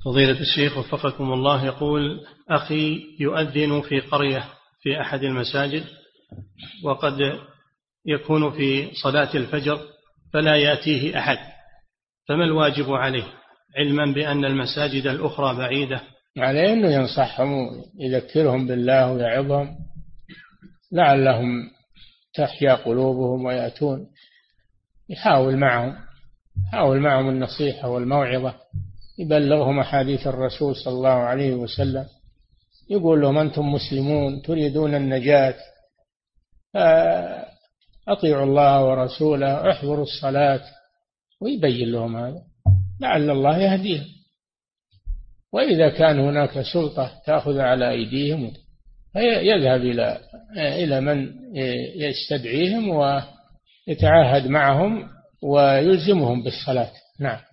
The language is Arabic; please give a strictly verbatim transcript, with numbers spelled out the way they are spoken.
فضيلة الشيخ وفقكم الله، يقول أخي يؤذن في قرية في أحد المساجد، وقد يكون في صلاة الفجر فلا يأتيه أحد، فما الواجب عليه علما بأن المساجد الأخرى بعيدة؟ عليه أنه ينصحهم ويذكرهم بالله ويعظهم لعلهم تحيا قلوبهم ويأتون. يحاول معهم يحاول معهم النصيحة والموعظة، يبلغهم أحاديث الرسول صلى الله عليه وسلم، يقول لهم أنتم مسلمون تريدون النجاة، أطيعوا الله ورسوله، احضروا الصلاة، ويبين لهم هذا لعل الله يهديهم. وإذا كان هناك سلطة تأخذ على أيديهم يذهب إلى إلى من يستدعيهم ويتعاهد معهم ويلزمهم بالصلاة. نعم.